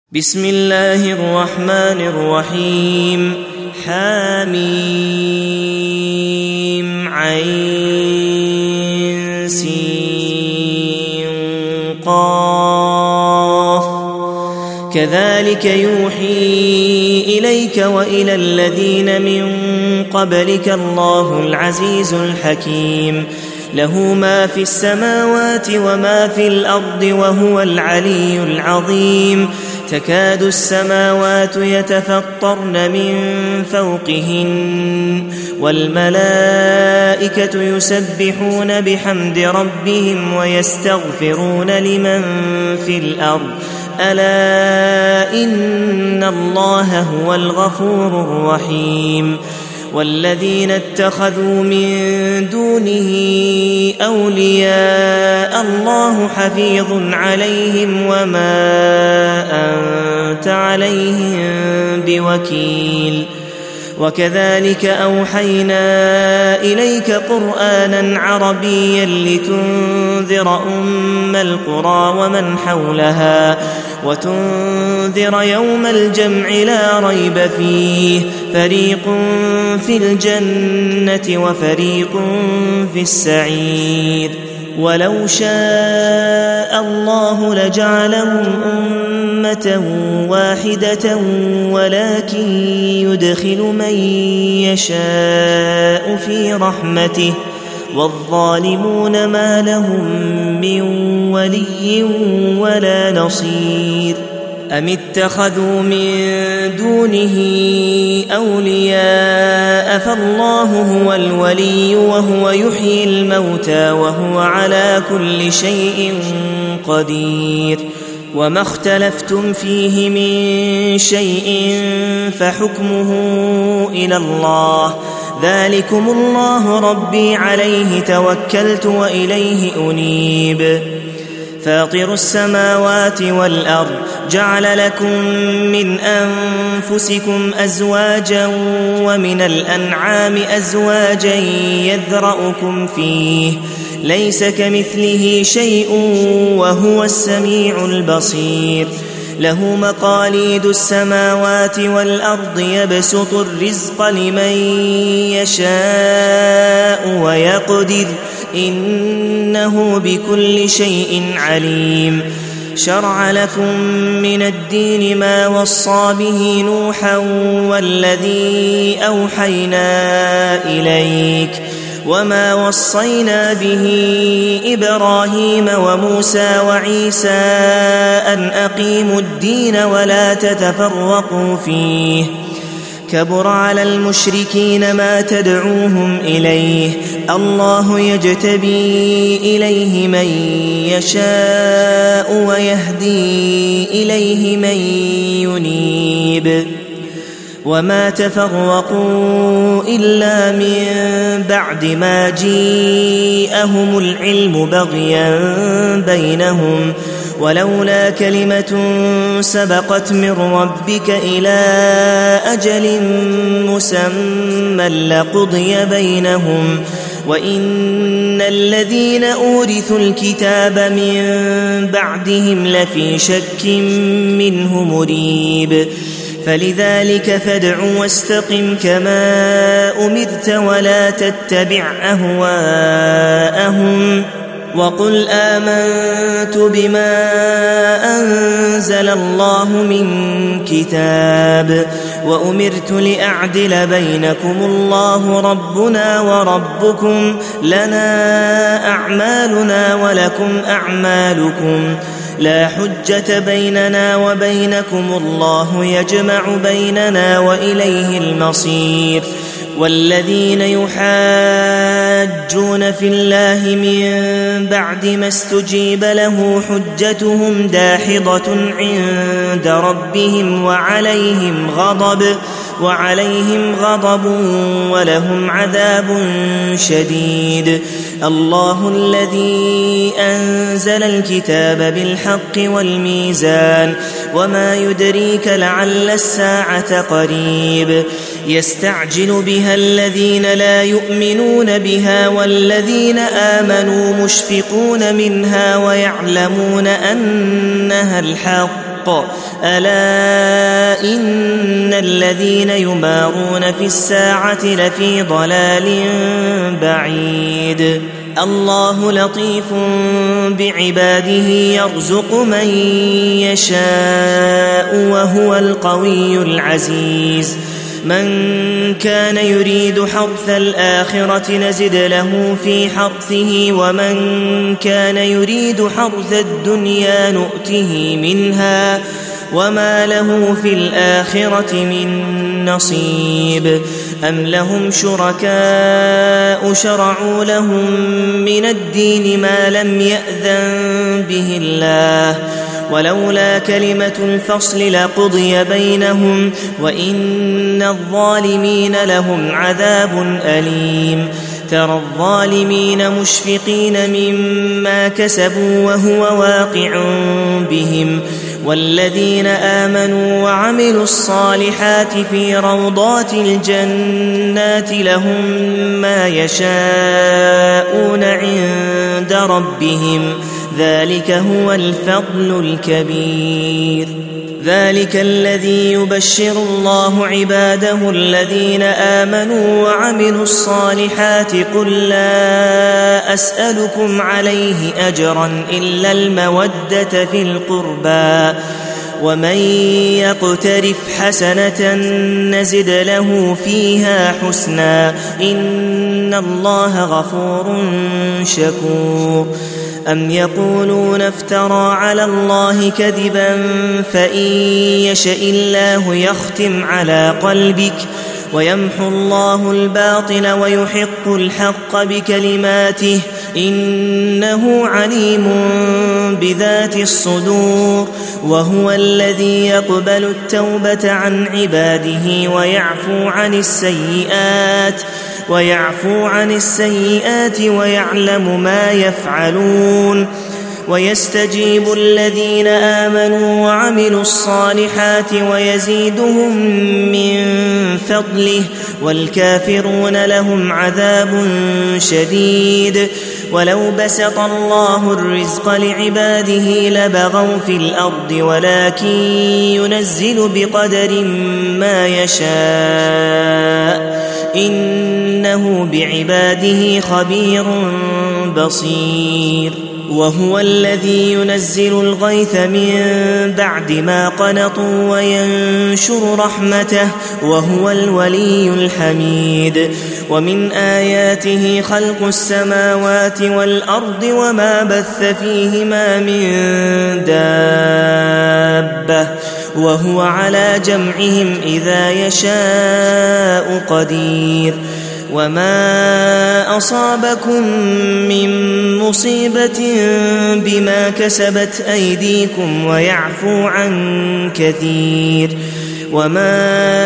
بسم الله الرحمن الرحيم حميم عين سين قاف كذلك يوحي إليك وإلى الذين من قبلك الله العزيز الحكيم له ما في السماوات وما في الأرض وهو العلي العظيم تكاد السماوات يتفطرن من فوقهن والملائكة يسبحون بحمد ربهم ويستغفرون لمن في الأرض ألا إن الله هو الغفور الرحيم والذين اتخذوا من دونه أولياء الله حفيظ عليهم وما أنت عليهم بوكيل وكذلك أوحينا إليك قرآنا عربيا لتنذر أم القرى ومن حولها وتنذر يوم الجمع لا ريب فيه فريق في الجنة وفريق في السعير ولو شاء الله لجعلهم أمة واحدة ولكن يدخل من يشاء في رحمته والظالمون ما لهم من ولي ولا نصير أم اتخذوا من دونه أولياء فالله هو الولي وهو يحيي الموتى وهو على كل شيء قدير وما اختلفتم فيه من شيء فحكمه إلى الله ذلكم الله ربي عليه توكلت وإليه أنيب فاطر السماوات والأرض جعل لكم من أنفسكم أزواجا ومن الأنعام أزواجا يذرأكم فيه ليس كمثله شيء وهو السميع البصير له مقاليد السماوات والأرض يبسط الرزق لمن يشاء ويقدر إنه بكل شيء عليم شرع لكم من الدين ما وصى به نوحا والذي أوحينا إليك وما وصينا به إبراهيم وموسى وعيسى أن أقيموا الدين ولا تتفرقوا فيه كبر على المشركين ما تدعوهم إليه الله يجتبي إليه من يشاء ويهدي إليه من ينيب وما تفرقوا إلا من بعد ما جاءهم العلم بغيا بينهم ولولا كلمة سبقت من ربك إلى أجل مسمى لقضي بينهم وإن الذين أورثوا الكتاب من بعدهم لفي شك منه مريب فلذلك فادع واستقم كما أمرت ولا تتبع أهواءهم وقل آمنت بما أنزل الله من كتاب وأمرت لأعدل بينكم الله ربنا وربكم لنا أعمالنا ولكم أعمالكم لا حجة بيننا وبينكم الله يجمع بيننا وإليه المصير والذين يحاجون في الله من بعد ما استجيب له حجتهم داحضة عند ربهم وعليهم غضب ولهم عذاب شديد الله الذي أنزل الكتاب بالحق والميزان وما يدريك لعل الساعة قريب يستعجل بها الذين لا يؤمنون بها والذين آمنوا مشفقون منها ويعلمون أنها الحق الحق ألا إن الذين يمارون في الساعة لفي ضلال بعيد الله لطيف بعباده يرزق من يشاء وهو القوي العزيز من كان يريد حرث الآخرة نزد له في حرثه ومن كان يريد حرث الدنيا نؤته منها وما له في الآخرة من نصيب أم لهم شركاء شرعوا لهم من الدين ما لم يأذن به الله ولولا كلمة الفصل لقضي بينهم وإن الظالمين لهم عذاب أليم ترى الظالمين مشفقين مما كسبوا وهو واقع بهم والذين آمنوا وعملوا الصالحات في روضات الجنات لهم ما يشاءون عند ربهم ذلك هو الفضل الكبير ذلك الذي يبشر الله عباده الذين آمنوا وعملوا الصالحات قل لا أسألكم عليه أجرا إلا المودة في القربى ومن يقترف حسنة نزد له فيها حسنا إن الله غفور شكور أم يقولون افترى على الله كذبا فإن يشأ الله يختم على قلبك ويمحو الله الباطل ويحق الحق بكلماته إنه عليم بذات الصدور وهو الذي يقبل التوبة عن عباده ويعفو عن السيئات ويعلم ما يفعلون ويستجيب الذين آمنوا وعملوا الصالحات ويزيدهم من فضله والكافرون لهم عذاب شديد ولو بسط الله الرزق لعباده لبغوا في الأرض ولكن ينزل بقدر ما يشاء إنه بعباده خبير بصير وهو الذي ينزل الغيث من بعد ما قنطوا وينشر رحمته وهو الولي الحميد ومن آياته خلق السماوات والأرض وما بث فيهما من دابة وهو على جمعهم إذا يشاء قدير وما أصابكم من مصيبة بما كسبت أيديكم ويعفو عن كثير وما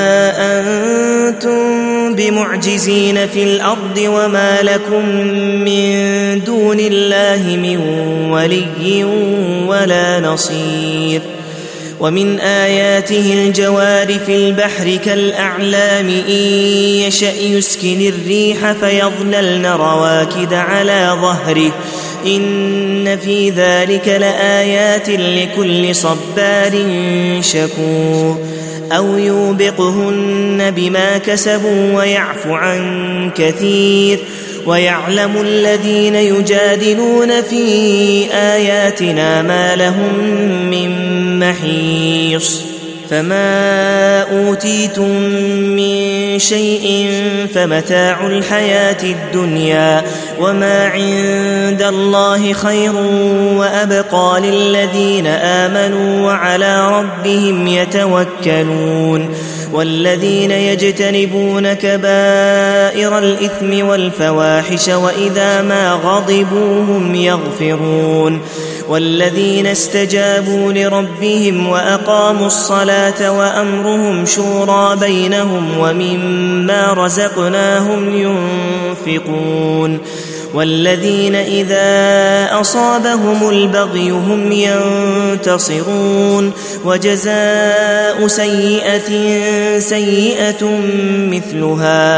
أنتم بمعجزين في الأرض وما لكم من دون الله من ولي ولا نصير ومن آياته الجوار في البحر كالأعلام إن يشأ يسكن الريح فيظللن رواكد على ظهره إن في ذلك لآيات لكل صبار شكور أو يوبقهن بما كسبوا ويعفو عن كثير ويعلم الذين يجادلون في آياتنا ما لهم من محيص فما أوتيتم من شيء فمتاع الحياة الدنيا وما عند الله خير وأبقى للذين آمنوا وعلى ربهم يتوكلون والذين يجتنبون كبائر الإثم والفواحش وإذا ما غضبوا هم يغفرون والذين استجابوا لربهم وأقاموا الصلاة وأمرهم شورى بينهم ومما رزقناهم ينفقون والذين إذا أصابهم البغي هم ينتصرون وجزاء سيئة سيئة مثلها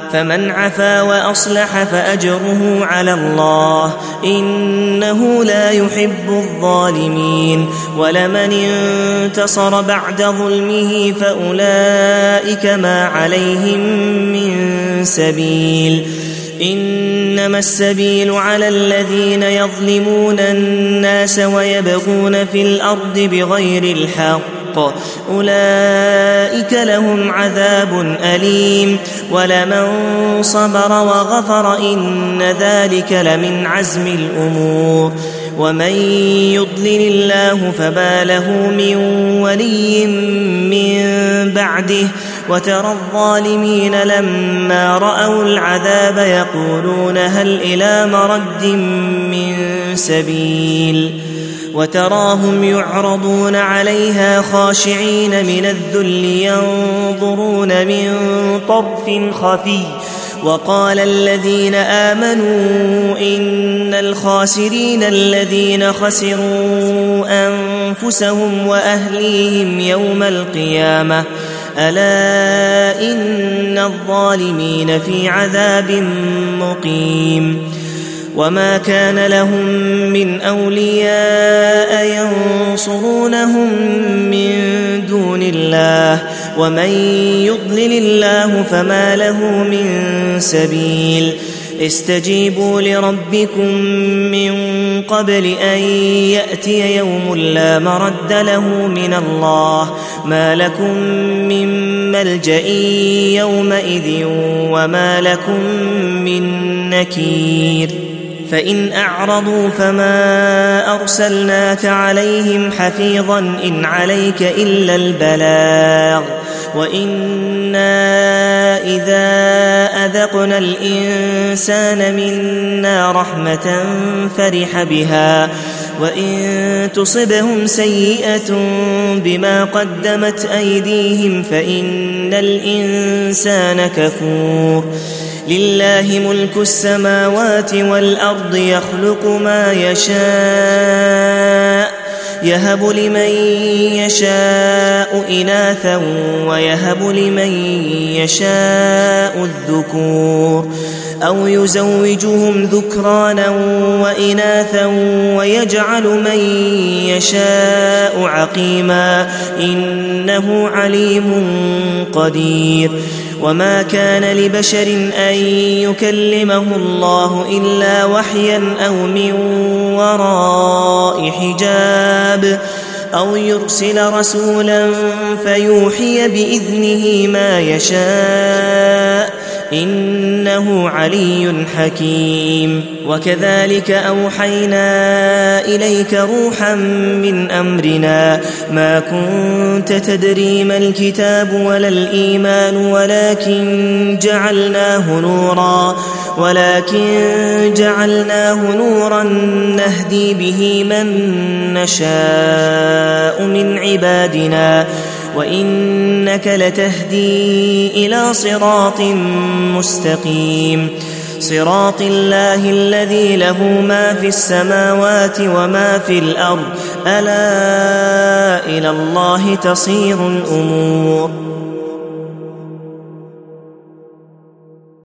فمن عفا وأصلح فأجره على الله إنه لا يحب الظالمين ولمن انتصر بعد ظلمه فأولئك ما عليهم من سبيل إنما السبيل على الذين يظلمون الناس ويبغون في الأرض بغير الحق أولئك لهم عذاب أليم ولمن صبر وغفر إن ذلك لمن عزم الأمور ومن يضلل الله فما له من ولي من بعده وترى الظالمين لما رأوا العذاب يقولون هل إلى مرد من سبيل وتراهم يعرضون عليها خاشعين من الذل ينظرون من طرف خفي وقال الذين آمنوا إن الخاسرين الذين خسروا أنفسهم وأهليهم يوم القيامة ألا إن الظالمين في عذاب مقيم وما كان لهم من أولياء ينصرونهم من دون الله ومن يضلل الله فما له من سبيل استجيبوا لربكم من قبل أن يأتي يوم لا مرد له من الله ما لكم من ملجأ يومئذ وما لكم من نكير فإن أعرضوا فما أرسلناك عليهم حفيظا إن عليك إلا البلاغ وإنا إذا أذقنا الإنسان منا رحمة فرح بها وإن تصبهم سيئة بما قدمت أيديهم فإن الإنسان كفور لله ملك السماوات والأرض يخلق ما يشاء يهب لمن يشاء إناثا ويهب لمن يشاء الذكور أو يزوجهم ذكرانا وإناثا ويجعل من يشاء عقيما إنه عليم قدير وما كان لبشر أن يكلمه الله إلا وحيا أو من وراء حجاب أو يرسل رسولا فيوحي بإذنه ما يشاء إنه علي حكيم وكذلك أوحينا إليك روحا من أمرنا ما كنت تدري ما الكتاب ولا الإيمان ولكن جعلناه نورا نهدي به من نشاء من عبادنا وإنك لتهدي إلى صراط مستقيم صراط الله الذي له ما في السماوات وما في الأرض ألا إلى الله تصير الأمور